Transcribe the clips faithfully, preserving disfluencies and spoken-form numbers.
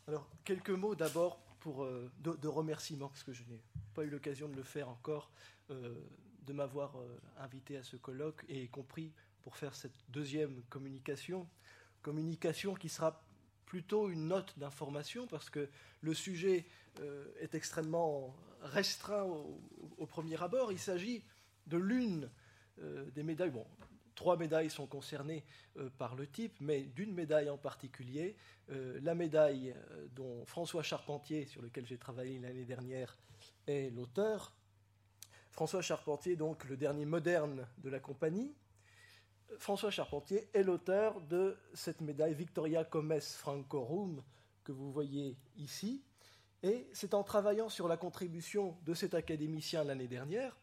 Alors, quelques mots d'abord pour, euh, de, de remerciements, parce que je n'ai pas eu l'occasion de le faire encore, euh, de m'avoir euh, invité à ce colloque, et y compris pour faire cette deuxième communication, communication qui sera plutôt une note d'information, parce que le sujet euh, est extrêmement restreint au, au premier abord. Il s'agit de l'une euh, des médailles, bon, trois médailles sont concernées euh, par le type, mais d'une médaille en particulier, euh, la médaille euh, dont François Charpentier, sur lequel j'ai travaillé l'année dernière, est l'auteur. François Charpentier, donc le dernier moderne de la compagnie. François Charpentier est l'auteur de cette médaille Victoria Comes Francorum que vous voyez ici. Et c'est en travaillant sur la contribution de cet académicien l'année dernière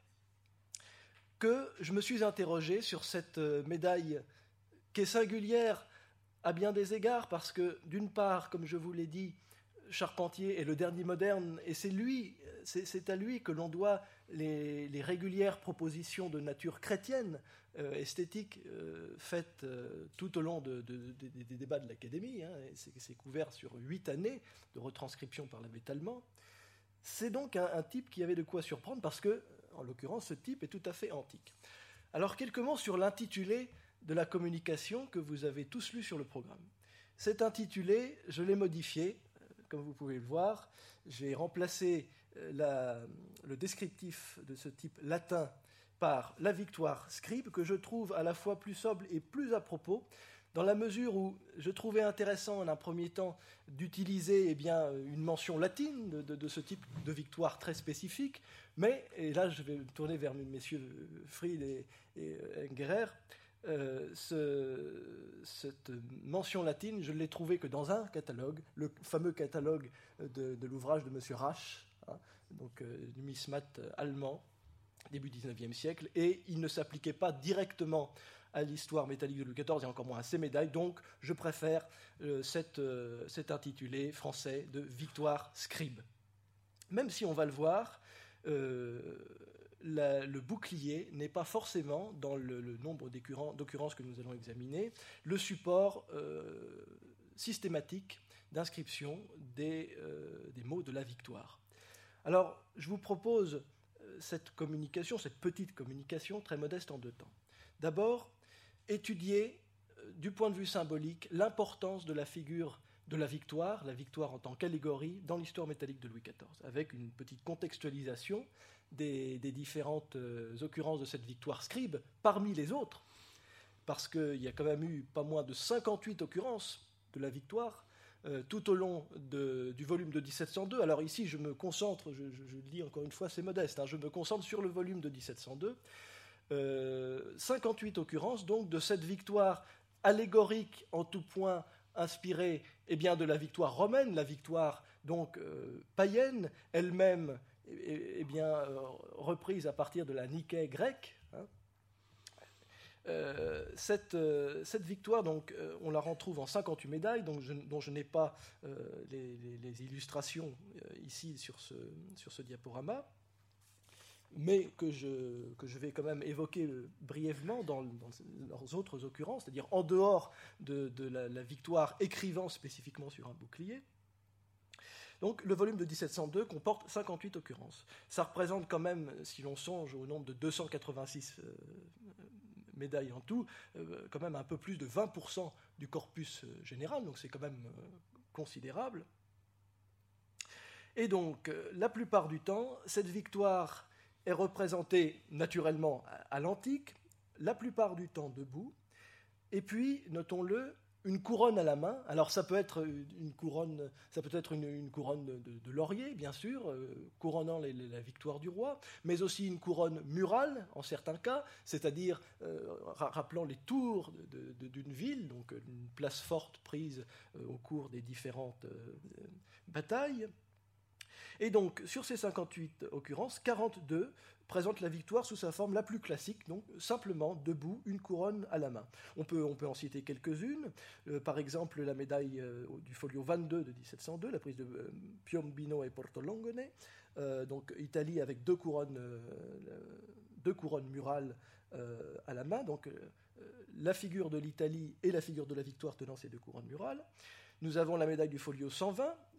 que je me suis interrogé sur cette médaille qui est singulière à bien des égards, parce que, d'une part, comme je vous l'ai dit, Charpentier est le dernier moderne, et c'est lui, c'est, c'est à lui que l'on doit les, les régulières propositions de nature chrétienne, euh, esthétique, euh, faites euh, tout au long de, de, de, de, des débats de l'Académie. Hein, et c'est, c'est couvert sur huit années de retranscription par l'abbé Tallemant. C'est donc un, un type qui avait de quoi surprendre, parce que, en l'occurrence, ce type est tout à fait antique. Alors, quelques mots sur l'intitulé de la communication que vous avez tous lu sur le programme. Cet intitulé, je l'ai modifié, comme vous pouvez le voir. J'ai remplacé la, le descriptif de ce type latin par la victoire scribe, que je trouve à la fois plus sobre et plus à propos, dans la mesure où je trouvais intéressant en un premier temps d'utiliser eh bien, une mention latine de, de, de ce type de victoire très spécifique, mais, et là je vais me tourner vers messieurs Fried et, et Engerer, euh, ce, cette mention latine, je ne l'ai trouvée que dans un catalogue, le fameux catalogue de, de l'ouvrage de M. Rasch, hein, donc euh, numismate allemand, début dix-neuvième siècle, et il ne s'appliquait pas directement à l'histoire métallique de Louis quatorze et encore moins à ses médailles, donc je préfère euh, cette, euh, cet intitulé français de Victoire scribe. Même si on va le voir, euh, la, le bouclier n'est pas forcément, dans le, le nombre d'occurrences que nous allons examiner, le support euh, systématique d'inscription des, euh, des mots de la victoire. Alors, je vous propose cette communication, cette petite communication très modeste en deux temps. D'abord, étudier du point de vue symbolique l'importance de la figure de la victoire, la victoire en tant qu'allégorie dans l'histoire métallique de Louis quatorze, avec une petite contextualisation des, des différentes euh, occurrences de cette victoire scribe parmi les autres, parce qu'il y a quand même eu pas moins de cinquante-huit occurrences de la victoire euh, tout au long de, du volume de dix-sept cent deux. Alors ici, je me concentre, je, je, je le dis encore une fois, c'est modeste, hein, je me concentre sur le volume de dix-sept cent deux. Euh, cinquante-huit occurrences donc de cette victoire allégorique en tout point inspirée eh bien, de la victoire romaine, la victoire donc euh, païenne, elle-même eh, eh bien, euh, reprise à partir de la Niké grecque. Hein. Euh, cette, euh, cette victoire, donc, euh, on la retrouve en cinquante-huit médailles, donc je, dont je n'ai pas euh, les, les, les illustrations euh, ici sur ce, sur ce diaporama, mais que je, que je vais quand même évoquer brièvement dans, dans leurs autres occurrences, c'est-à-dire en dehors de, de la, la victoire écrivant spécifiquement sur un bouclier. Donc le volume de dix-sept cent deux comporte cinquante-huit occurrences. Ça représente quand même, si l'on songe au nombre de deux cent quatre-vingt-six euh, médailles en tout, euh, quand même un peu plus de vingt pour cent du corpus euh, général, donc c'est quand même euh, considérable. Et donc, euh, la plupart du temps, cette victoire est représentée naturellement à, à l'antique, la plupart du temps debout, et puis, notons-le, une couronne à la main. Alors ça peut être une couronne, ça peut être une, une couronne de, de, de laurier, bien sûr, euh, couronnant les, les, la victoire du roi, mais aussi une couronne murale, en certains cas, c'est-à-dire euh, rappelant les tours de, de, de, d'une ville, donc une place forte prise euh, au cours des différentes euh, batailles. Et donc, sur ces cinquante-huit occurrences, quarante-deux présentent la victoire sous sa forme la plus classique, donc simplement debout, une couronne à la main. On peut, on peut en citer quelques-unes, euh, par exemple la médaille euh, du folio vingt-deux de dix-sept cent deux, la prise de euh, Piombino et Portolongone, euh, donc Italie avec deux couronnes, euh, deux couronnes murales euh, à la main, donc euh, la figure de l'Italie et la figure de la victoire tenant ces deux couronnes murales. Nous avons la médaille du folio cent vingt,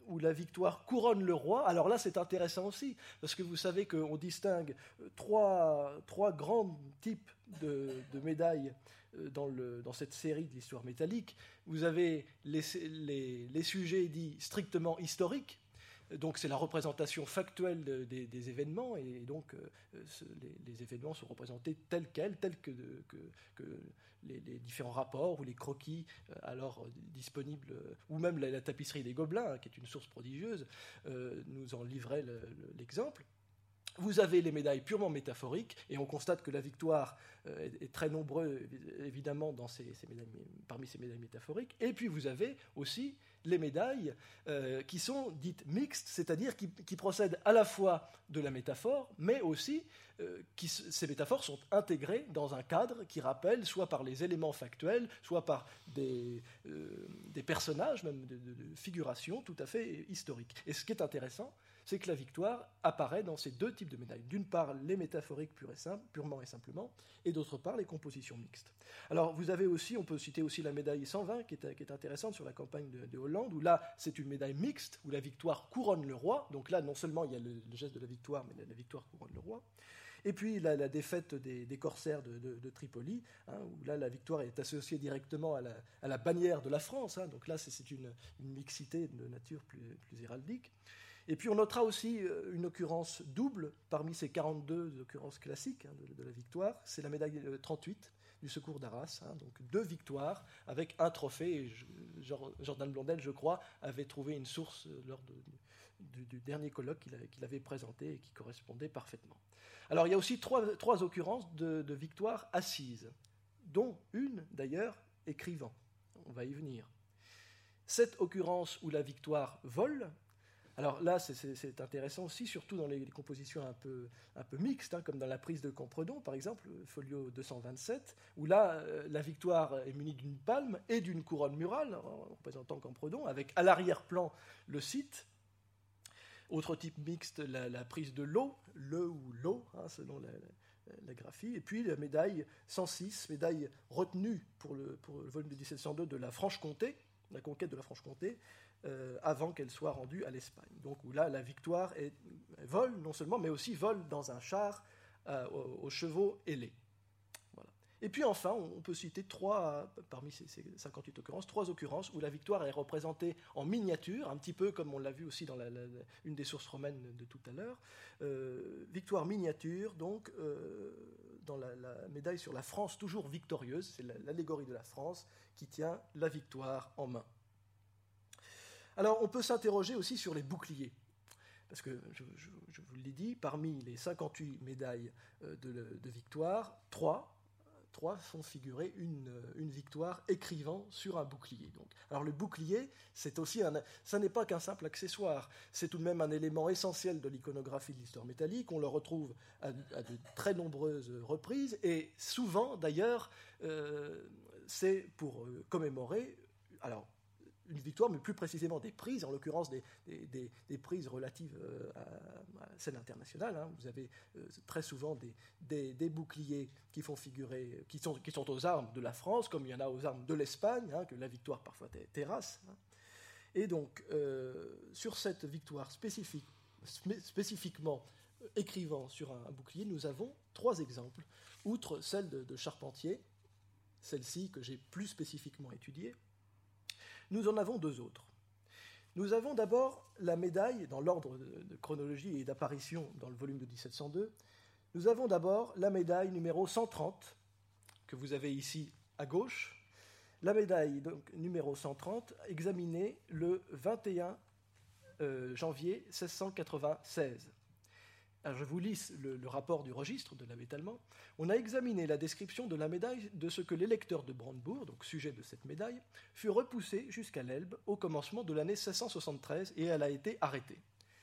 où la victoire couronne le roi. Alors là, c'est intéressant aussi, parce que vous savez qu'on distingue trois, trois grands types de, de médailles dans, le, dans cette série de l'histoire métallique. Vous avez les, les, les sujets dits strictement historiques, donc c'est la représentation factuelle de, des, des événements, et donc euh, ce, les, les événements sont représentés tels quels, tels que, de, que, que les, les différents rapports ou les croquis euh, alors euh, disponibles, euh, ou même la, la tapisserie des Gobelins, hein, qui est une source prodigieuse, euh, nous en livrait le, le, l'exemple. Vous avez les médailles purement métaphoriques, et on constate que la victoire euh, est, est très nombreuse, évidemment, dans ces, ces médailles, parmi ces médailles métaphoriques. Et puis vous avez aussi les médailles euh, qui sont dites mixtes, c'est-à-dire qui, qui procèdent à la fois de la métaphore, mais aussi euh, qui, ces métaphores sont intégrées dans un cadre qui rappelle, soit par les éléments factuels, soit par des, euh, des personnages, même de, de, de figurations tout à fait historiques. Et ce qui est intéressant, c'est que la victoire apparaît dans ces deux types de médailles. D'une part, les métaphoriques pures et simples, purement et simplement, et d'autre part, les compositions mixtes. Alors, vous avez aussi, on peut citer aussi la médaille cent vingt, qui est, qui est intéressante sur la campagne de, de Hollande, où là, c'est une médaille mixte, où la victoire couronne le roi. Donc là, non seulement il y a le, le geste de la victoire, mais la, la victoire couronne le roi. Et puis la, la défaite des, des corsaires de, de, de Tripoli, hein, où là la victoire est associée directement à la, à la bannière de la France. Hein, donc là, c'est, c'est une, une mixité de nature plus, plus héraldique. Et puis on notera aussi une occurrence double parmi ces quarante-deux occurrences classiques hein, de, de la victoire. C'est la médaille trente-huit du secours d'Arras. Hein, donc deux victoires avec un trophée. Et je, Jordan Blondel, je crois, avait trouvé une source lors de, du, du dernier colloque qu'il, a, qu'il avait présenté et qui correspondait parfaitement. Alors il y a aussi trois, trois occurrences de, de victoires assises, dont une d'ailleurs écrivant. On va y venir. Cette occurrence où la victoire vole. Alors là, c'est, c'est, c'est intéressant aussi, surtout dans les, les compositions un peu, un peu mixtes, hein, comme dans la prise de Campredon, par exemple, folio deux cent vingt-sept, où là, euh, la victoire est munie d'une palme et d'une couronne murale, représentant Campredon, avec à l'arrière-plan le site. Autre type mixte, la, la prise de l'eau, le ou l'eau, hein, selon la, la, la graphie. Et puis la médaille cent six, médaille retenue pour le, pour le volume de dix-sept cent deux de la Franche-Comté, la conquête de la Franche-Comté, Euh, avant qu'elle soit rendue à l'Espagne. Donc où là, la victoire est, vole non seulement, mais aussi vole dans un char euh, aux, aux chevaux ailés. Voilà. Et puis enfin, on, on peut citer trois, parmi ces, ces cinquante-huit occurrences, trois occurrences où la victoire est représentée en miniature, un petit peu comme on l'a vu aussi dans la, la, la, une des sources romaines de tout à l'heure. Euh, victoire miniature, donc euh, dans la, la médaille sur la France toujours victorieuse, c'est la, l'allégorie de la France qui tient la victoire en main. Alors, on peut s'interroger aussi sur les boucliers, parce que, je, je, je vous l'ai dit, parmi les cinquante-huit médailles de, de victoire, trois, trois font figurer une, une victoire écrivant sur un bouclier. Donc, alors, le bouclier, c'est aussi un, ça n'est pas qu'un simple accessoire, c'est tout de même un élément essentiel de l'iconographie de l'histoire métallique. On le retrouve à, à de très nombreuses reprises, et souvent, d'ailleurs, euh, c'est pour euh, commémorer. Alors, une victoire, mais plus précisément des prises, en l'occurrence des, des, des, des prises relatives à, à la scène internationale. Hein. Vous avez euh, très souvent des, des, des boucliers qui font figurer, qui sont, qui sont aux armes de la France, comme il y en a aux armes de l'Espagne, hein, que la victoire parfois terrasse. Hein. Et donc, euh, sur cette victoire spécifique, spé- spécifiquement écrivant sur un, un bouclier, nous avons trois exemples, outre celle de, de Charpentier, celle-ci que j'ai plus spécifiquement étudiée. Nous en avons deux autres. Nous avons d'abord la médaille, dans l'ordre de, de chronologie et d'apparition dans le volume de dix-sept cent deux, nous avons d'abord la médaille numéro cent trente, que vous avez ici à gauche. La médaille donc, numéro cent trente, examinée le vingt et un euh, janvier seize cent quatre-vingt-seize. Alors je vous lis le, le rapport du registre de l'avitaillement. On a examiné la description de la médaille de ce que l'électeur de Brandebourg, donc sujet de cette médaille, fut repoussé jusqu'à l'Elbe au commencement de l'année seize cent soixante-treize et elle a été arrêtée.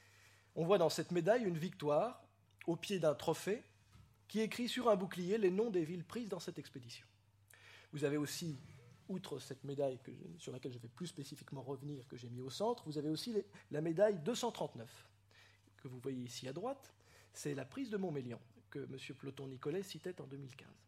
On voit dans cette médaille une victoire au pied d'un trophée qui écrit sur un bouclier les noms des villes prises dans cette expédition. Vous avez aussi, outre cette médaille que, sur laquelle je vais plus spécifiquement revenir, que j'ai mis au centre, vous avez aussi les, la médaille deux cent trente-neuf, que vous voyez ici à droite. C'est la prise de Montmélian, que M. Ploton-Nicolet citait en deux mille quinze.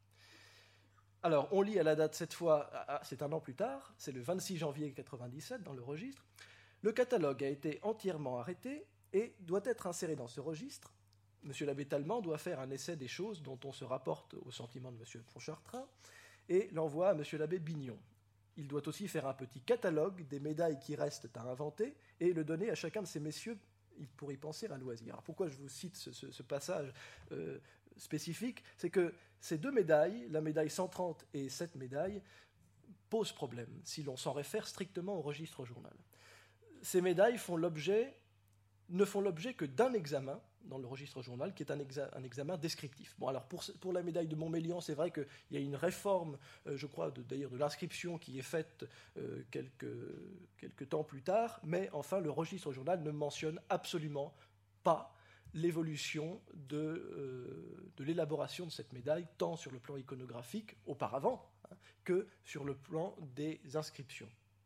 Alors, on lit à la date cette fois, c'est un an plus tard, c'est le vingt-six janvier quatre-vingt-dix-sept dans le registre. Le catalogue a été entièrement arrêté et doit être inséré dans ce registre. Monsieur l'abbé Tallemant doit faire un essai des choses dont on se rapporte au sentiment de Monsieur Pontchartrain et l'envoie à Monsieur l'abbé Bignon. Il doit aussi faire un petit catalogue des médailles qui restent à inventer et le donner à chacun de ces messieurs pour y penser à loisir. Alors pourquoi je vous cite ce, ce, ce passage euh, spécifique, c'est que ces deux médailles, la médaille cent trente et cette médaille, posent problème si l'on s'en réfère strictement au registre journal. Ces médailles font l'objet, ne font l'objet que d'un examen dans le registre journal, qui est un, exa, un examen descriptif. Bon, alors pour, pour la médaille de Montmélian, c'est vrai qu'il y a une réforme, euh, je crois, de, d'ailleurs de l'inscription qui est faite euh, quelques, quelques temps plus tard, mais enfin, le registre journal ne mentionne absolument pas l'évolution de, euh, de l'élaboration de cette médaille, tant sur le plan iconographique, auparavant, hein, que sur le plan des inscriptions.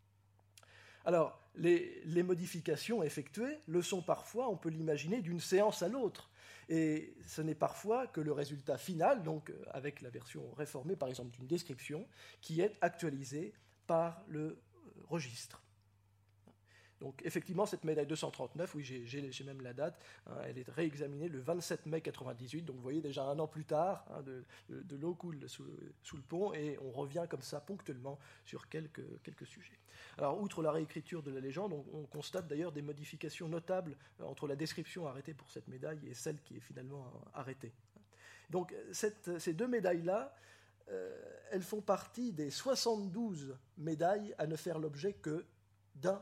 Alors, les, les modifications effectuées le sont parfois, on peut l'imaginer, d'une séance à l'autre. Et ce n'est parfois que le résultat final, donc avec la version réformée, par exemple, d'une description, qui est actualisé par le registre. Donc, effectivement, cette médaille deux cent trente-neuf, oui, j'ai, j'ai, j'ai même la date, hein, elle est réexaminée le vingt-sept mai quatre-vingt-dix-huit, donc vous voyez déjà un an plus tard, hein, de, de, de l'eau coule sous, sous le pont, et on revient comme ça ponctuellement sur quelques, quelques sujets. Alors, outre la réécriture de la légende, on, on constate d'ailleurs des modifications notables entre la description arrêtée pour cette médaille et celle qui est finalement arrêtée. Donc, cette, ces deux médailles-là, euh, elles font partie des soixante-douze médailles à ne faire l'objet que d'un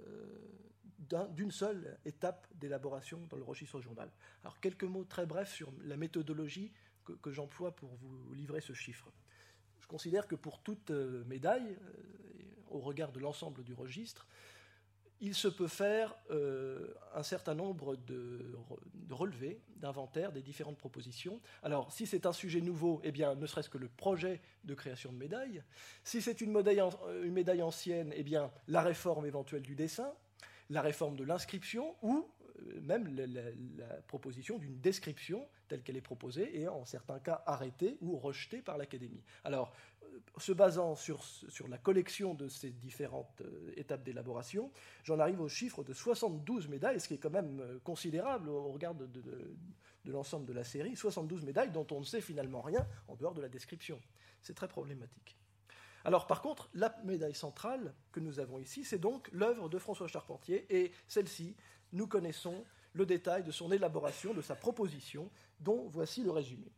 Euh, d'une seule étape d'élaboration dans le registre journal. Alors, quelques mots très brefs sur la méthodologie que, que j'emploie pour vous livrer ce chiffre. Je considère que pour toute euh, médaille, euh, au regard de l'ensemble du registre, il se peut faire euh, un certain nombre de, de relevés, d'inventaires des différentes propositions. Alors, si c'est un sujet nouveau, eh bien, ne serait-ce que le projet de création de médaille. Si c'est une médaille, une médaille ancienne, eh bien, la réforme éventuelle du dessin, la réforme de l'inscription ou euh, même la, la, la proposition d'une description telle qu'elle est proposée et en certains cas arrêtée ou rejetée par l'Académie. Alors, euh, se basant sur, sur la collection de ces différentes euh, étapes d'élaboration, j'en arrive au chiffre de soixante-douze médailles, ce qui est quand même euh, considérable au regard de, de, de, de l'ensemble de la série, soixante-douze médailles dont on ne sait finalement rien en dehors de la description. C'est très problématique. Alors par contre, la médaille centrale que nous avons ici, c'est donc l'œuvre de François Charpentier, et celle-ci, nous connaissons le détail de son élaboration, de sa proposition, dont voici le résumé.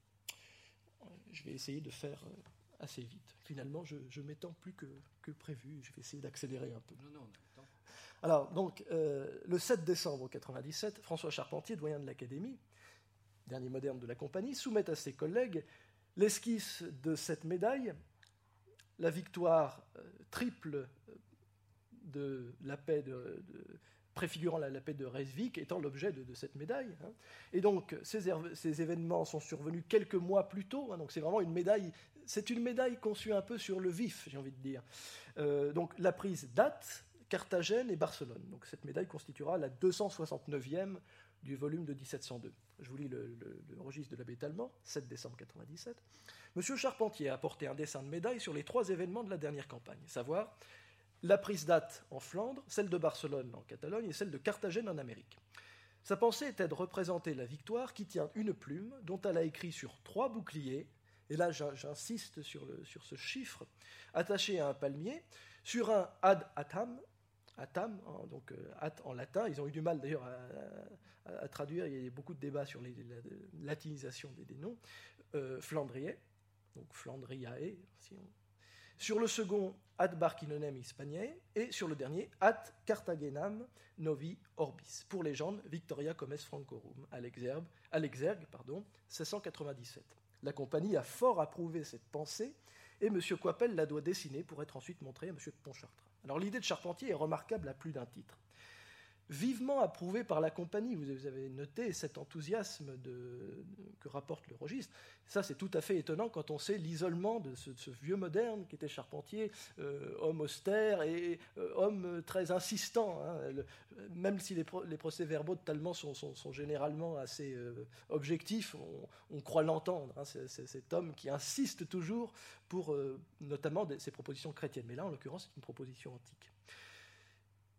Je vais essayer de faire assez vite. Finalement, je, je m'étends plus que, que prévu, je vais essayer d'accélérer un peu. Non, non, on a le temps. Alors, donc, euh, le sept décembre mille neuf cent quatre-vingt-dix-sept, François Charpentier, doyen de l'Académie, dernier moderne de la compagnie, soumet à ses collègues l'esquisse de cette médaille, la victoire euh, triple de la paix de, de, préfigurant la, la paix de Rijswijk étant l'objet de, de cette médaille. Hein. Et donc, ces, ces événements sont survenus quelques mois plus tôt. Hein, donc, c'est vraiment une médaille. C'est une médaille conçue un peu sur le vif, j'ai envie de dire. Euh, donc, la prise date Carthagène et Barcelone. Donc, cette médaille constituera la deux cent soixante-neuvième du volume de dix-sept cent deux. Je vous lis le, le, le registre de l'abbé Tallemant, sept décembre mille neuf cent quatre-vingt-dix-sept. Monsieur Charpentier a apporté un dessin de médaille sur les trois événements de la dernière campagne, à savoir la prise date en Flandre, celle de Barcelone en Catalogne et celle de Carthagène en Amérique. Sa pensée était de représenter la victoire qui tient une plume dont elle a écrit sur trois boucliers, et là j'insiste sur, le, sur ce chiffre, attaché à un palmier, sur un ad atam, atam, hein, donc euh, at en latin, ils ont eu du mal d'ailleurs à, à, à traduire, il y a beaucoup de débats sur les, la, la latinisation des, des noms, euh, Flandrier, donc Flandriae, si on... sur le second, ad Barcinonem Hispaniae, et sur le dernier, ad Carthagenam Novi Orbis, pour légende Victoria Comes Francorum, à l'Exergue, à l'Exergue pardon, seize cent quatre-vingt-dix-sept. La compagnie a fort approuvé cette pensée, et M. Coipel la doit dessiner pour être ensuite montrée à M. de Pontchartrain. Alors l'idée de Charpentier est remarquable à plus d'un titre. Vivement approuvé par la compagnie, vous avez noté cet enthousiasme de, de, que rapporte le registre. Ça, c'est tout à fait étonnant quand on sait l'isolement de ce, de ce vieux moderne qui était Charpentier, euh, homme austère et euh, homme très insistant. Hein. Le, même si les, pro, les procès-verbaux de Tallemant sont, sont, sont généralement assez euh, objectifs, on, on croit l'entendre. Hein. C'est, c'est cet homme qui insiste toujours pour euh, notamment des, ses propositions chrétiennes. Mais là, en l'occurrence, c'est une proposition antique.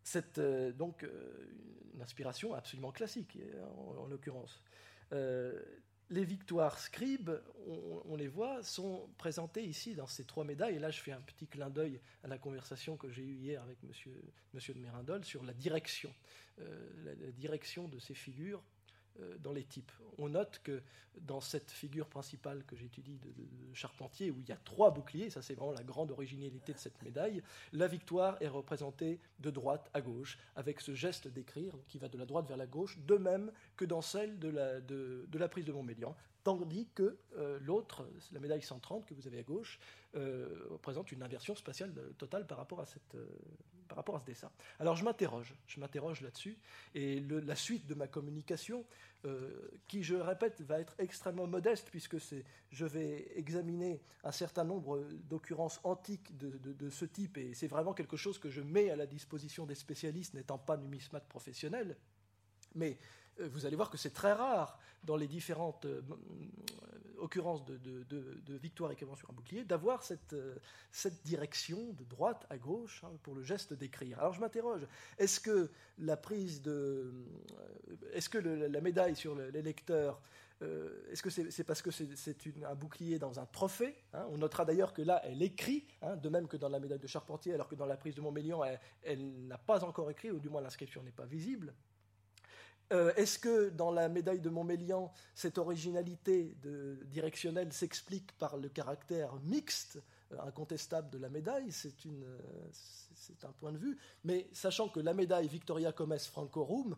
C'est euh, donc euh, une inspiration absolument classique, en, en l'occurrence. Euh, les victoires scribes, on, on les voit, sont présentées ici dans ces trois médailles. Et là, je fais un petit clin d'œil à la conversation que j'ai eue hier avec monsieur, monsieur de Mérindol sur la direction, euh, la, la direction de ces figures euh, dans les types. On note que dans cette figure principale que j'étudie de, de, de Charpentier, où il y a trois boucliers, ça c'est vraiment la grande originalité de cette médaille, la victoire est représentée de droite à gauche, avec ce geste d'écrire qui va de la droite vers la gauche, de même que dans celle de la, de, de la prise de Montmélian, tandis que euh, l'autre, la médaille cent trente que vous avez à gauche, euh, représente une inversion spatiale totale par rapport à, cette, euh, par rapport à ce dessin. Alors je m'interroge, je m'interroge là-dessus, et le, la suite de ma communication, euh, qui, je répète, va être extrêmement modeste, puisque c'est, je vais examiner un certain nombre d'occurrences antiques de, de, de ce type, et c'est vraiment quelque chose que je mets à la disposition des spécialistes n'étant pas numismates professionnels, mais vous allez voir que c'est très rare dans les différentes euh, occurrences de, de, de, de victoire écrivant sur un bouclier d'avoir cette, euh, cette direction de droite à gauche hein, pour le geste d'écrire. Alors je m'interroge, est-ce que la prise de, euh, est-ce que le, la médaille sur le, les lecteurs, euh, est-ce que c'est, c'est parce que c'est, c'est une, un bouclier dans un trophée hein? On notera d'ailleurs que là elle écrit, hein, de même que dans la médaille de Charpentier, alors que dans la prise de Montmélian elle, elle n'a pas encore écrit, ou du moins l'inscription n'est pas visible. Euh, est-ce que dans la médaille de Montmélian, cette originalité de, directionnelle s'explique par le caractère mixte, euh, incontestable de la médaille? C'est, une, euh, c'est un point de vue. Mais sachant que la médaille Victoria Comes Francorum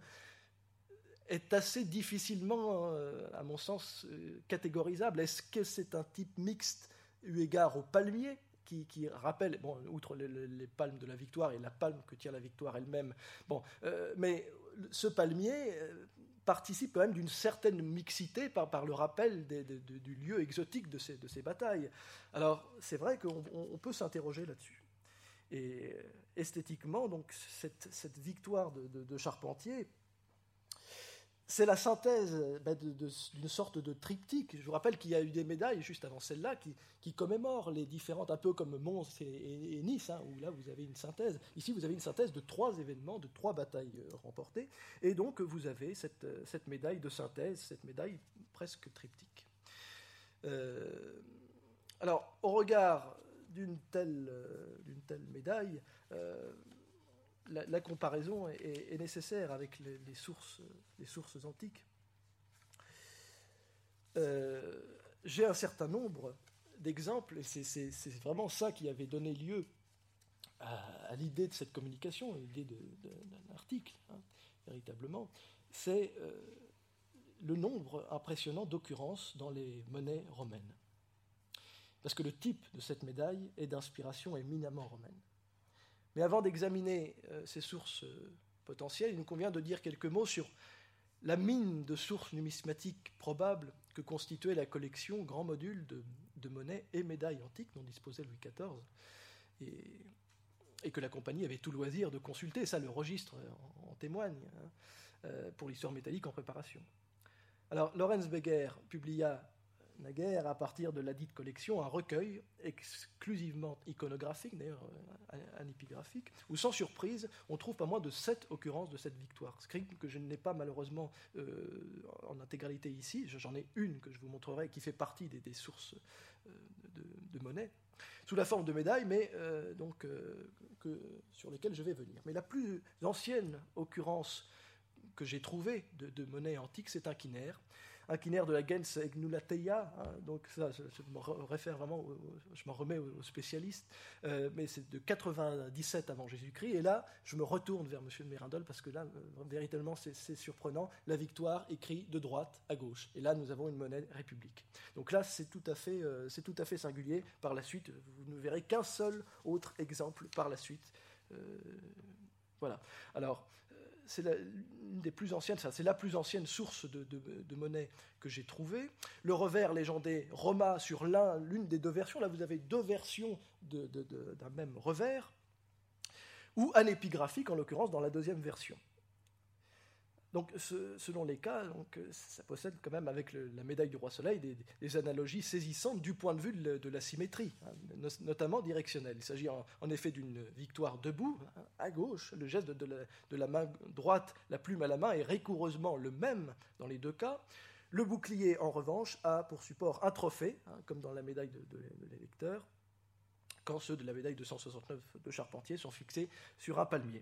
est assez difficilement, euh, à mon sens, euh, catégorisable. Est-ce que c'est un type mixte eu égard au palmier Qui, qui rappelle, bon, outre les, les palmes de la victoire et la palme que tient la victoire elle-même, bon, euh, mais ce palmier euh, participe quand même d'une certaine mixité par, par le rappel des, des, de, du lieu exotique de ces, de ces batailles. Alors, c'est vrai qu'on on, on peut s'interroger là-dessus. Et euh, esthétiquement, donc, cette, cette victoire de, de, de Charpentier, c'est la synthèse ben, de, de, d'une sorte de triptyque. Je vous rappelle qu'il y a eu des médailles, juste avant celle-là, qui, qui commémorent les différentes, un peu comme Mons et, et, et Nice, hein, où là vous avez une synthèse. Ici, vous avez une synthèse de trois événements, de trois batailles euh, remportées. Et donc, vous avez cette, cette médaille de synthèse, cette médaille presque triptyque. Euh, alors, au regard d'une telle, euh, d'une telle médaille, euh, La, la comparaison est, est nécessaire avec les, les, sources, les sources antiques. Euh, j'ai un certain nombre d'exemples, et c'est, c'est, c'est vraiment ça qui avait donné lieu à, à l'idée de cette communication, à l'idée de, de, d'un article, hein, véritablement. C'est euh, le nombre impressionnant d'occurrences dans les monnaies romaines. Parce que le type de cette médaille est d'inspiration éminemment romaine. Mais avant d'examiner euh, ces sources euh, potentielles, il nous convient de dire quelques mots sur la mine de sources numismatiques probables que constituait la collection grand module de, de monnaies et médailles antiques dont disposait Louis quatorze, et, et que la compagnie avait tout loisir de consulter. Ça, le registre en, en témoigne, hein, euh, pour l'histoire métallique en préparation. Alors, Lorenz Beger publia naguère, à partir de la dite collection, un recueil exclusivement iconographique, d'ailleurs anépigraphique, où sans surprise, on trouve pas moins de sept occurrences de cette victoire scribe, que je n'ai pas malheureusement euh, en intégralité ici. J'en ai une que je vous montrerai, qui fait partie des, des sources euh, de, de monnaie, sous la forme de médailles, mais euh, donc, euh, que, sur lesquelles je vais venir. Mais la plus ancienne occurrence que j'ai trouvée de, de monnaie antique, c'est un quinaire, un quinaire de la gens Egnulateia, hein, donc ça, je, je me réfère vraiment, au, je m'en remets aux spécialistes, euh, mais c'est de quatre-vingt-dix-sept avant Jésus-Christ, et là, je me retourne vers M. de Mérindol, parce que là, euh, véritablement, c'est, c'est surprenant, la victoire écrit de droite à gauche, et là, nous avons une monnaie république. Donc là, c'est tout à fait, euh, c'est tout à fait singulier. Par la suite, vous ne verrez qu'un seul autre exemple par la suite. Euh, voilà. Alors, c'est la, une des plus anciennes, c'est la plus ancienne source de, de, de monnaie que j'ai trouvée. Le revers légendé Roma sur l'un, l'une des deux versions, là vous avez deux versions de, de, de, d'un même revers, ou anépigraphique en l'occurrence dans la deuxième version. Donc, ce, selon les cas, donc, ça possède quand même, avec le, la médaille du Roi Soleil, des, des analogies saisissantes du point de vue de, de la symétrie, hein, notamment directionnelle. Il s'agit en, en effet d'une victoire debout, hein, à gauche. Le geste de, de, la, de la main droite, la plume à la main, est rigoureusement le même dans les deux cas. Le bouclier, en revanche, a pour support un trophée, hein, comme dans la médaille de, de, de l'électeur, quand ceux de la médaille deux cent soixante-neuf de Charpentier sont fixés sur un palmier.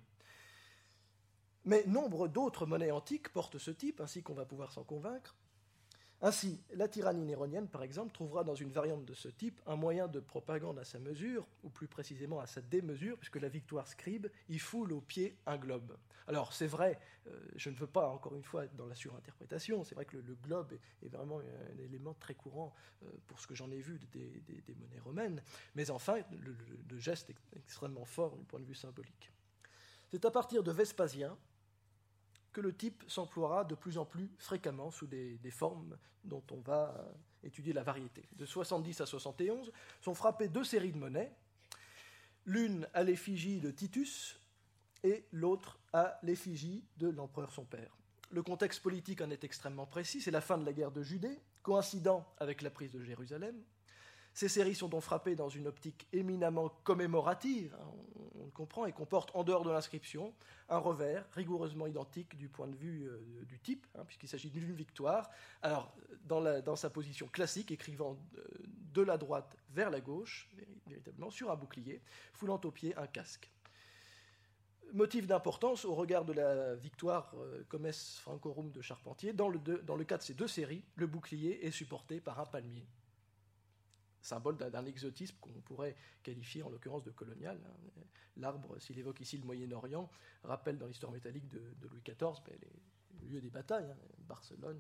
Mais nombre d'autres monnaies antiques portent ce type, ainsi qu'on va pouvoir s'en convaincre. Ainsi, la tyrannie néronienne, par exemple, trouvera dans une variante de ce type un moyen de propagande à sa mesure, ou plus précisément à sa démesure, puisque la victoire scribe y foule au pied un globe. Alors, c'est vrai, euh, je ne veux pas, encore une fois, être dans la surinterprétation, c'est vrai que le, le globe est, est vraiment un élément très courant euh, pour ce que j'en ai vu des, des, des monnaies romaines, mais enfin, le, le, le geste est extrêmement fort du point de vue symbolique. C'est à partir de Vespasien que le type s'emploiera de plus en plus fréquemment sous des, des formes dont on va euh, étudier la variété. De soixante-dix à soixante et onze sont frappées deux séries de monnaies, l'une à l'effigie de Titus et l'autre à l'effigie de l'empereur son père. Le contexte politique en est extrêmement précis, c'est la fin de la guerre de Judée, coïncidant avec la prise de Jérusalem. Ces séries sont donc frappées dans une optique éminemment commémorative, hein, on, on le comprend, et comportent, en dehors de l'inscription, un revers rigoureusement identique du point de vue euh, du type, hein, puisqu'il s'agit d'une victoire. Alors, dans, la, dans sa position classique, écrivant de, de la droite vers la gauche, véritablement, sur un bouclier, foulant au pied un casque. Motif d'importance au regard de la victoire euh, Comes Francorum de Charpentier, dans le, de, dans le cas de ces deux séries, le bouclier est supporté par un palmier, symbole d'un, d'un exotisme qu'on pourrait qualifier en l'occurrence de colonial. Hein. L'arbre, s'il évoque ici le Moyen-Orient, rappelle dans l'histoire métallique de, de Louis quatorze ben, les, le lieu des batailles, hein, Barcelone.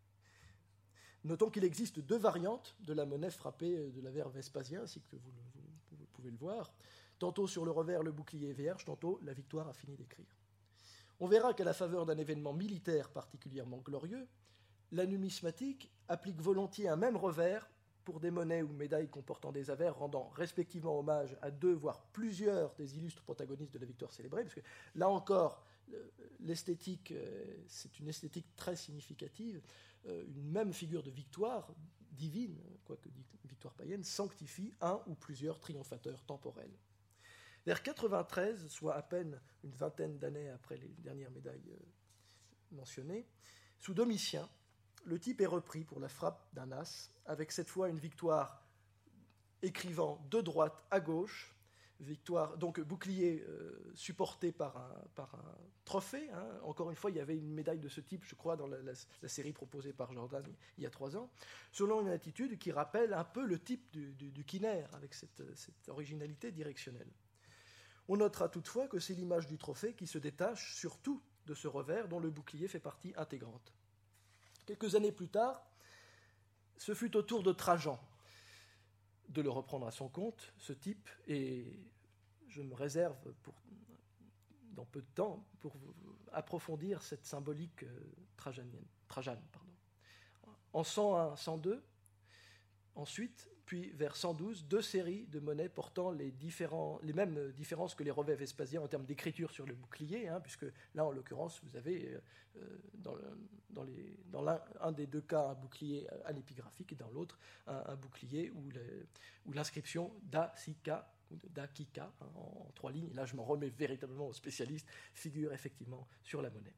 Notons qu'il existe deux variantes de la monnaie frappée de l'avers Vespasien, ainsi que vous, vous, vous pouvez le voir. Tantôt sur le revers le bouclier vierge, tantôt la victoire a fini d'écrire. On verra qu'à la faveur d'un événement militaire particulièrement glorieux, la numismatique applique volontiers un même revers pour des monnaies ou médailles comportant des avers, rendant respectivement hommage à deux, voire plusieurs des illustres protagonistes de la victoire célébrée, parce que là encore, l'esthétique, c'est une esthétique très significative. Une même figure de victoire divine, quoique victoire païenne, sanctifie un ou plusieurs triomphateurs temporels. Vers quatre-vingt-treize, soit à peine une vingtaine d'années après les dernières médailles mentionnées, sous Domitien, le type est repris pour la frappe d'un as, avec cette fois une victoire écrivant de droite à gauche, victoire, donc bouclier euh, supporté par un, par un trophée. Hein. Encore une fois, il y avait une médaille de ce type, je crois, dans la, la, la série proposée par Jordan il y a trois ans, selon une attitude qui rappelle un peu le type du, du, du Kiner, avec cette, cette originalité directionnelle. On notera toutefois que c'est l'image du trophée qui se détache surtout de ce revers dont le bouclier fait partie intégrante. Quelques années plus tard, ce fut au tour de Trajan de le reprendre à son compte, ce type, et je me réserve pour, dans peu de temps pour approfondir cette symbolique trajanienne, trajane. Pardon. En cent un cent deux, ensuite, puis vers cent douze, deux séries de monnaies portant les, différents, les mêmes différences que les revers vespasiens en termes d'écriture sur le bouclier, hein, puisque là, en l'occurrence, vous avez euh, dans, le, dans, les, dans l'un un des deux cas un bouclier anépigraphique et dans l'autre un, un bouclier où, les, où l'inscription Da-Sika, ou de Da-Kika, hein, en, en trois lignes, et là je m'en remets véritablement aux spécialistes, figure effectivement sur la monnaie.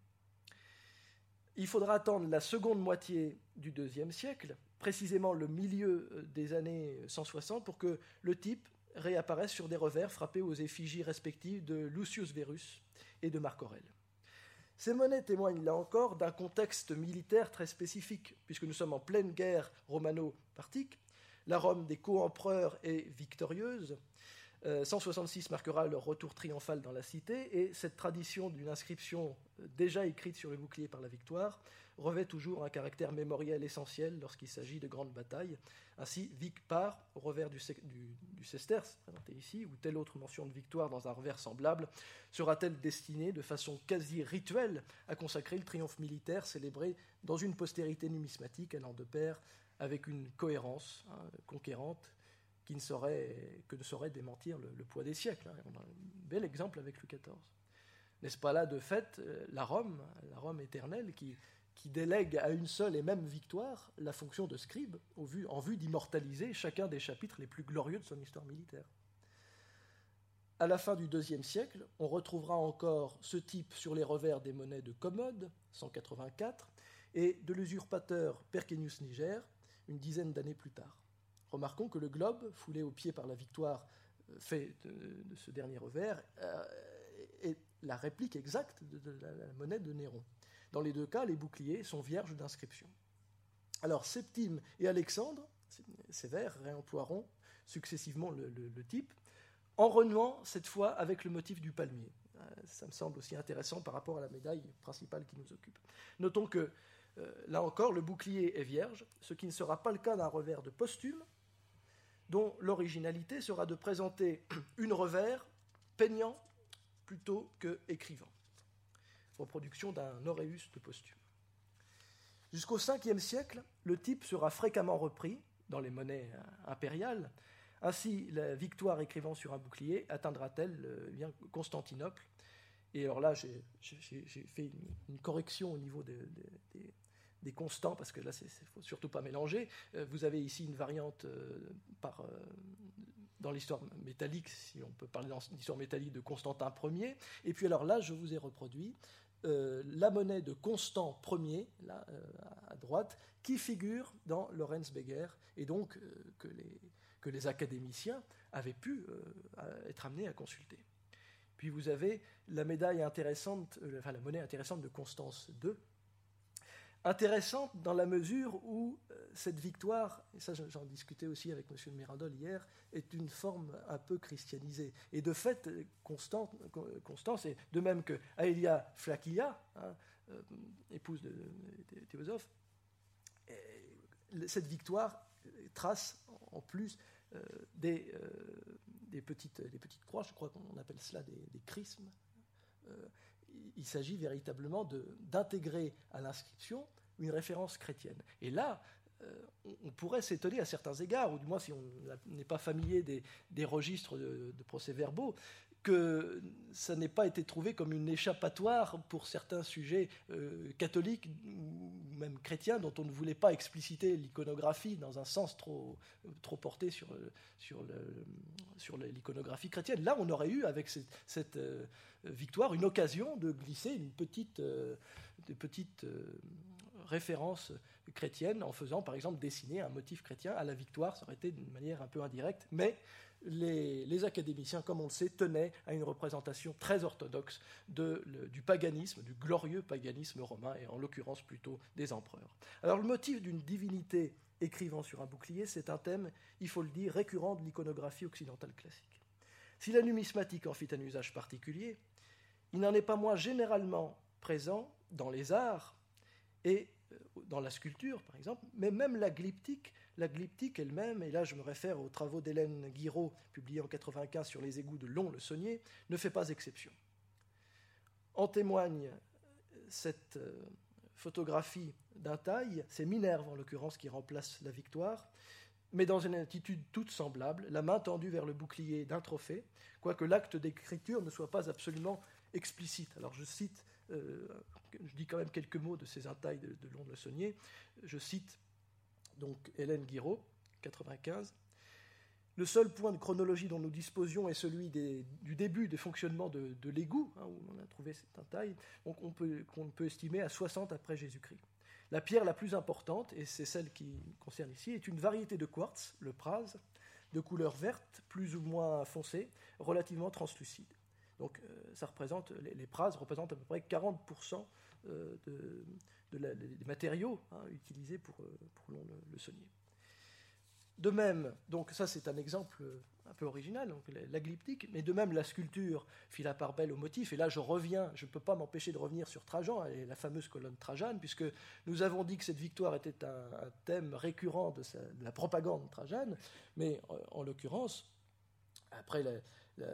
Il faudra attendre la seconde moitié du deuxième siècle, précisément le milieu des années cent soixante, pour que le type réapparaisse sur des revers frappés aux effigies respectives de Lucius Verus et de Marc Aurèle. Ces monnaies témoignent là encore d'un contexte militaire très spécifique, puisque nous sommes en pleine guerre romano-parthique. La Rome des co-empereurs est victorieuse. Euh, cent soixante-six marquera leur retour triomphal dans la cité, et cette tradition d'une inscription déjà écrite sur le bouclier par la victoire revêt toujours un caractère mémoriel essentiel lorsqu'il s'agit de grandes batailles. Ainsi, Vic part au revers du, du, du sesterce, présenté ici, ou telle autre mention de victoire dans un revers semblable, sera-t-elle destinée de façon quasi rituelle à consacrer le triomphe militaire célébré dans une postérité numismatique allant de pair avec une cohérence hein, conquérante qui ne saurait, que ne saurait démentir le, le poids des siècles. Hein. On a un bel exemple avec Louis quatorze. N'est-ce pas là, de fait, la Rome, la Rome Rome éternel qui, qui délègue à une seule et même victoire la fonction de scribe au vu, en vue d'immortaliser chacun des chapitres les plus glorieux de son histoire militaire. À la fin du deuxième siècle, on retrouvera encore ce type sur les revers des monnaies de Commode, cent quatre-vingt-quatre, et de l'usurpateur Perquenius Niger, une dizaine d'années plus tard. Remarquons que le globe, foulé aux pieds par la victoire fait de, de ce dernier revers, euh, est la réplique exacte de, de la, la monnaie de Néron. Dans les deux cas, les boucliers sont vierges d'inscriptions. Alors, Septime et Alexandre, Sévère, réemploieront successivement le, le, le type, en renouant cette fois avec le motif du palmier. Ça me semble aussi intéressant par rapport à la médaille principale qui nous occupe. Notons que, euh, là encore, le bouclier est vierge, ce qui ne sera pas le cas d'un revers de Posthume, dont l'originalité sera de présenter une revers peignant plutôt que écrivant. Reproduction d'un auréus de Posthume. Jusqu'au cinquième siècle, le type sera fréquemment repris dans les monnaies impériales. Ainsi, la victoire écrivant sur un bouclier atteindra-t-elle euh, bien Constantinople. Et alors là, j'ai, j'ai, j'ai fait une, une correction au niveau des, des, des, des constants, parce que là, il ne faut surtout pas mélanger. Euh, vous avez ici une variante euh, par, euh, dans l'histoire métallique, si on peut parler dans l'histoire métallique de Constantin Ier. Et puis alors là, je vous ai reproduit euh, la monnaie de Constant Ier, là, euh, à droite, qui figure dans Lorenzbeger, et donc euh, que les... que les académiciens avaient pu euh, être amenés à consulter. Puis vous avez la médaille intéressante, euh, enfin la monnaie intéressante de Constance deux, intéressante dans la mesure où euh, cette victoire, et ça j'en discutais aussi avec M. de Mirandol hier, est une forme un peu christianisée. Et de fait, Constance, Constance et de même que Aelia Flaquilla, hein, euh, épouse de, de, de Théosophe, cette victoire trace en plus euh, des, euh, des, petites, des petites croix, je crois qu'on appelle cela des, des chrismes. Euh, il s'agit véritablement de, d'intégrer à l'inscription une référence chrétienne. Et là, euh, on, on pourrait s'étonner à certains égards, ou du moins si on n'est pas familier des, des registres de, de procès-verbaux, que ça n'ait pas été trouvé comme une échappatoire pour certains sujets euh, catholiques ou même chrétiens dont on ne voulait pas expliciter l'iconographie dans un sens trop, trop porté sur, sur, le, sur l'iconographie chrétienne. Là, on aurait eu, avec cette, cette euh, victoire, une occasion de glisser une petite, euh, de petite euh, référence chrétienne en faisant, par exemple, dessiner un motif chrétien à la victoire. Ça aurait été d'une manière un peu indirecte, mais Les, les académiciens, comme on le sait, tenaient à une représentation très orthodoxe de, le, du paganisme, du glorieux paganisme romain, et en l'occurrence plutôt des empereurs. Alors le motif d'une divinité écrivant sur un bouclier, c'est un thème, il faut le dire, récurrent de l'iconographie occidentale classique. Si la numismatique en fit un usage particulier, il n'en est pas moins généralement présent dans les arts et dans la sculpture, par exemple, mais même la glyptique, la glyptique elle-même, et là je me réfère aux travaux d'Hélène Guiraud, publiés en quatre-vingt-quinze sur les égouts de Lons-le-Saunier, ne fait pas exception. En témoigne cette euh, photographie d'un taille, c'est Minerve en l'occurrence qui remplace la victoire, mais dans une attitude toute semblable, la main tendue vers le bouclier d'un trophée, quoique l'acte d'écriture ne soit pas absolument explicite. Alors je cite, euh, je dis quand même quelques mots de ces entailles de, de Lons-le-Saunier, je cite donc Hélène Guiraud, quatre-vingt-quinze. Le seul point de chronologie dont nous disposions est celui des, du début des fonctionnements de, de l'égout, hein, où on a trouvé cette entaille, donc on peut, qu'on peut estimer à soixante après Jésus-Christ. La pierre la plus importante, et c'est celle qui concerne ici, est une variété de quartz, le prase, de couleur verte, plus ou moins foncée, relativement translucide. Donc euh, ça représente, les, les prases représentent à peu près quarante pour cent euh, de, de la, des matériaux hein, utilisés pour, pour le, le saunier. De même, donc ça c'est un exemple un peu original, donc la, la glyptique, mais de même la sculpture fit la part belle au motif, et là je reviens, je ne peux pas m'empêcher de revenir sur Trajan, et la fameuse colonne trajane, puisque nous avons dit que cette victoire était un, un thème récurrent de, sa, de la propagande trajane, mais en, en l'occurrence, après la, la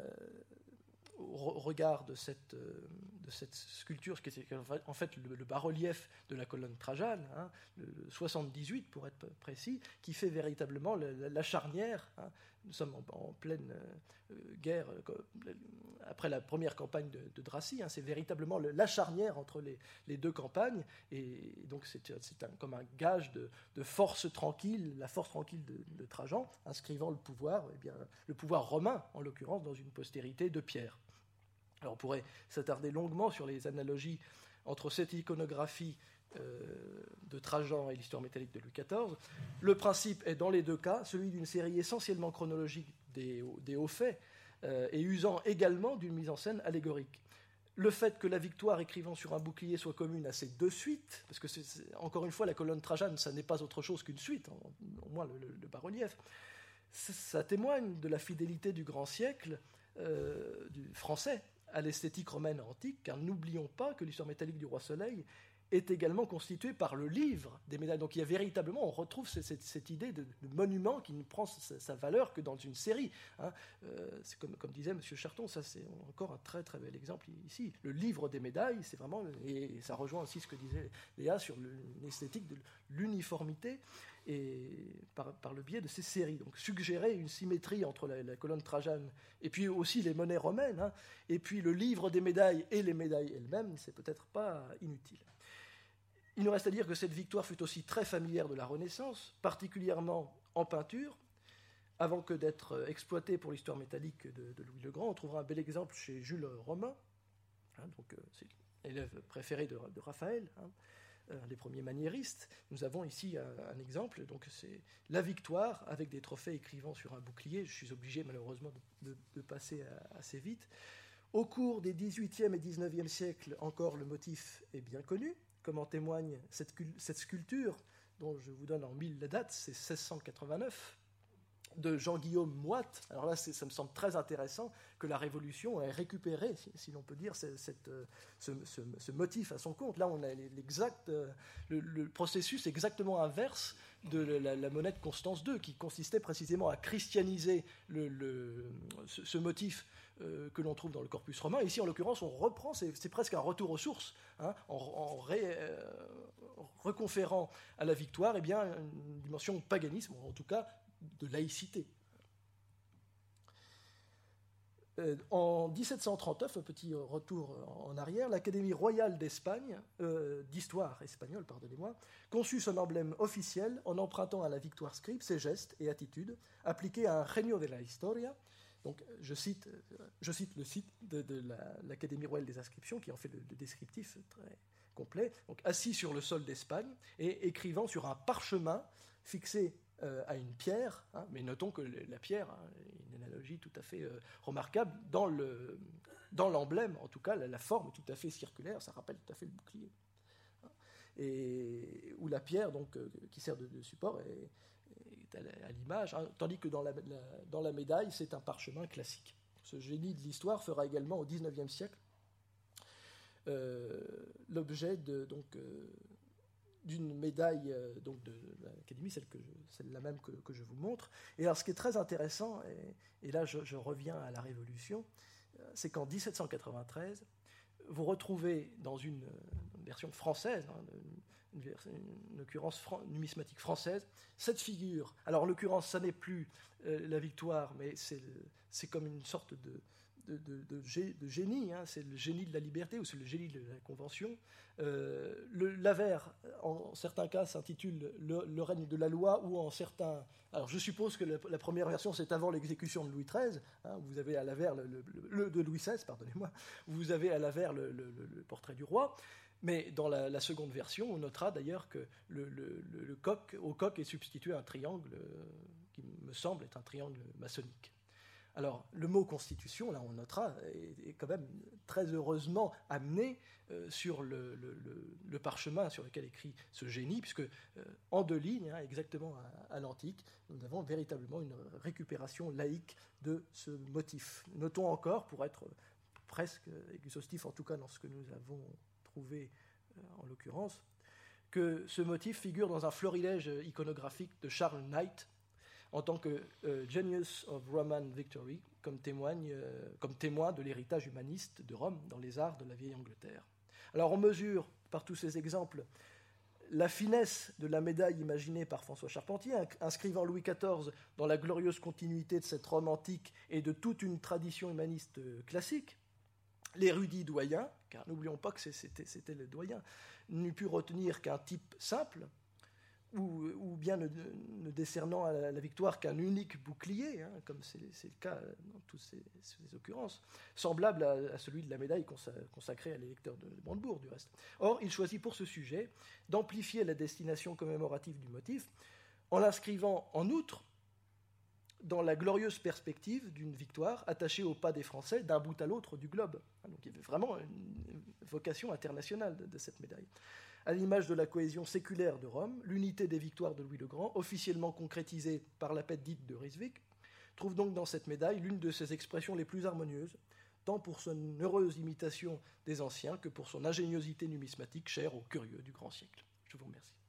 au regard de cette, de cette sculpture, ce qui était en fait le, le bas-relief de la colonne trajane, hein, le soixante-dix-huit pour être précis, qui fait véritablement la, la charnière hein, nous sommes en, en pleine euh, guerre, euh, après la première campagne de, de Dracy, hein, c'est véritablement le, la charnière entre les, les deux campagnes, et, et donc c'est, c'est un, comme un gage de, de force tranquille, la force tranquille de, de Trajan, inscrivant le pouvoir, eh bien, le pouvoir romain, en l'occurrence, dans une postérité de pierre. Alors on pourrait s'attarder longuement sur les analogies entre cette iconographie euh, de Trajan et l'histoire métallique de Louis quatorze. Le principe est dans les deux cas celui d'une série essentiellement chronologique des, des hauts faits euh, et usant également d'une mise en scène allégorique. Le fait que la victoire écrivant sur un bouclier soit commune à ces deux suites, parce que c'est, c'est, encore une fois la colonne Trajane, ça n'est pas autre chose qu'une suite, au moins le, le, le bas-relief, ça, ça témoigne de la fidélité du grand siècle euh, du français à l'esthétique romaine antique, car n'oublions pas que l'histoire métallique du Roi Soleil est également constituée par le livre des médailles. Donc il y a véritablement, on retrouve cette, cette, cette idée de, de monument qui ne prend sa, sa valeur que dans une série. Hein. Euh, c'est comme, comme disait M. Charton, ça c'est encore un très très bel exemple ici. Le livre des médailles, c'est vraiment, et ça rejoint aussi ce que disait Léa sur l'esthétique de l'uniformité, et par, par le biais de ces séries. Donc suggérer une symétrie entre la, la colonne Trajane et puis aussi les monnaies romaines, hein, et puis le livre des médailles et les médailles elles-mêmes, c'est peut-être pas inutile. Il nous reste à dire que cette victoire fut aussi très familière de la Renaissance, particulièrement en peinture. Avant que d'être exploitée pour l'histoire métallique de, de Louis le Grand, on trouvera un bel exemple chez Jules Romain, hein, donc, euh, c'est l'élève préféré de, de Raphaël, hein, un des premiers maniéristes. Nous avons ici un, un exemple, donc c'est la victoire avec des trophées écrivant sur un bouclier. Je suis obligé malheureusement de, de, de passer à, assez vite. Au cours des dix-huitième et dix-neuvième siècles, encore le motif est bien connu, comme en témoigne cette, cette sculpture, dont je vous donne en mille la date, c'est seize cent quatre-vingt-neuf, de Jean-Guillaume Moite. Alors là, ça me semble très intéressant que la Révolution ait récupéré, si, si l'on peut dire, cette, cette, ce, ce, ce motif à son compte. Là, on a l'exact, le, le processus exactement inverse de la, la monnaie de Constance deux, qui consistait précisément à christianiser le, le, ce, ce motif euh, que l'on trouve dans le corpus romain. Ici, en l'occurrence, on reprend, c'est, c'est presque un retour aux sources, hein, en, en ré, euh, reconférant à la victoire eh bien, une dimension paganisme, ou en tout cas de laïcité. Euh, en dix-sept cent trente-neuf, un petit retour en arrière, l'Académie royale d'Espagne, euh, d'histoire espagnole, pardonnez-moi, conçut son emblème officiel en empruntant à la victoire scribe ses gestes et attitudes appliqués à un genio de la historia. Donc, je cite, je cite le site de, de la, l'Académie royale des inscriptions, qui en fait le, le descriptif très complet. Donc, assis sur le sol d'Espagne et écrivant sur un parchemin fixé Euh, à une pierre, hein, mais notons que la pierre, hein, une analogie tout à fait euh, remarquable, dans, le, dans l'emblème, en tout cas, la, la forme est tout à fait circulaire, ça rappelle tout à fait le bouclier. Hein, et où la pierre, donc, euh, qui sert de, de support, est, est à, à l'image, hein, tandis que dans la, la, dans la médaille, c'est un parchemin classique. Ce génie de l'histoire fera également au dix-neuvième siècle euh, l'objet de... Donc, euh, d'une médaille euh, donc de l'Académie, celle, que je, celle-là même que, que je vous montre. Et alors, ce qui est très intéressant, et, et là je, je reviens à la Révolution, euh, c'est qu'en dix-sept cent quatre-vingt-treize, vous retrouvez dans une, une version française, hein, une, une, une occurrence fran- numismatique française, cette figure. Alors, en l'occurrence, ça n'est plus euh, la victoire, mais c'est, c'est comme une sorte de... De, de, de, de génie, hein, c'est le génie de la liberté ou c'est le génie de la Convention. Euh, le, l'Avers, en certains cas, s'intitule le, le règne de la loi, ou en certains... Alors je suppose que la, la première version, c'est avant l'exécution de Louis treize, hein, vous avez à l'Avers, le, le, le, de Louis seize, pardonnez-moi, vous avez à l'Avers le, le, le, le portrait du roi, mais dans la, la seconde version, on notera d'ailleurs que le, le, le, le coq, au coq est substitué un triangle euh, qui me semble être un triangle maçonnique. Alors, le mot constitution, là on notera, est, est quand même très heureusement amené euh, sur le, le, le, le parchemin sur lequel écrit ce génie, puisque euh, en deux lignes, hein, exactement à, à l'antique, nous avons véritablement une récupération laïque de ce motif. Notons encore, pour être presque exhaustif, en tout cas dans ce que nous avons trouvé euh, en l'occurrence, que ce motif figure dans un florilège iconographique de Charles Knight, en tant que euh, Genius of Roman Victory, comme, témoigne, euh, comme témoin de l'héritage humaniste de Rome dans les arts de la vieille Angleterre. Alors on mesure, par tous ces exemples, la finesse de la médaille imaginée par François Charpentier, inscrivant Louis quatorze dans la glorieuse continuité de cette Rome antique et de toute une tradition humaniste classique. L'érudit doyen, car n'oublions pas que c'était, c'était le doyen, n'eût pu retenir qu'un type simple, ou, ou bien ne, ne décernant à la, la victoire qu'un unique bouclier, hein, comme c'est, c'est le cas dans toutes ces, ces occurrences, semblable à, à celui de la médaille consacrée à l'électeur de Brandebourg, du reste. Or, il choisit pour ce sujet d'amplifier la destination commémorative du motif en l'inscrivant en outre dans la glorieuse perspective d'une victoire attachée au pas des Français d'un bout à l'autre du globe. Donc il y avait vraiment une vocation internationale de, de cette médaille. À l'image de la cohésion séculaire de Rome, l'unité des victoires de Louis le Grand, officiellement concrétisée par la paix dite de Ryswick, trouve donc dans cette médaille l'une de ses expressions les plus harmonieuses, tant pour son heureuse imitation des anciens que pour son ingéniosité numismatique chère aux curieux du grand siècle. Je vous remercie.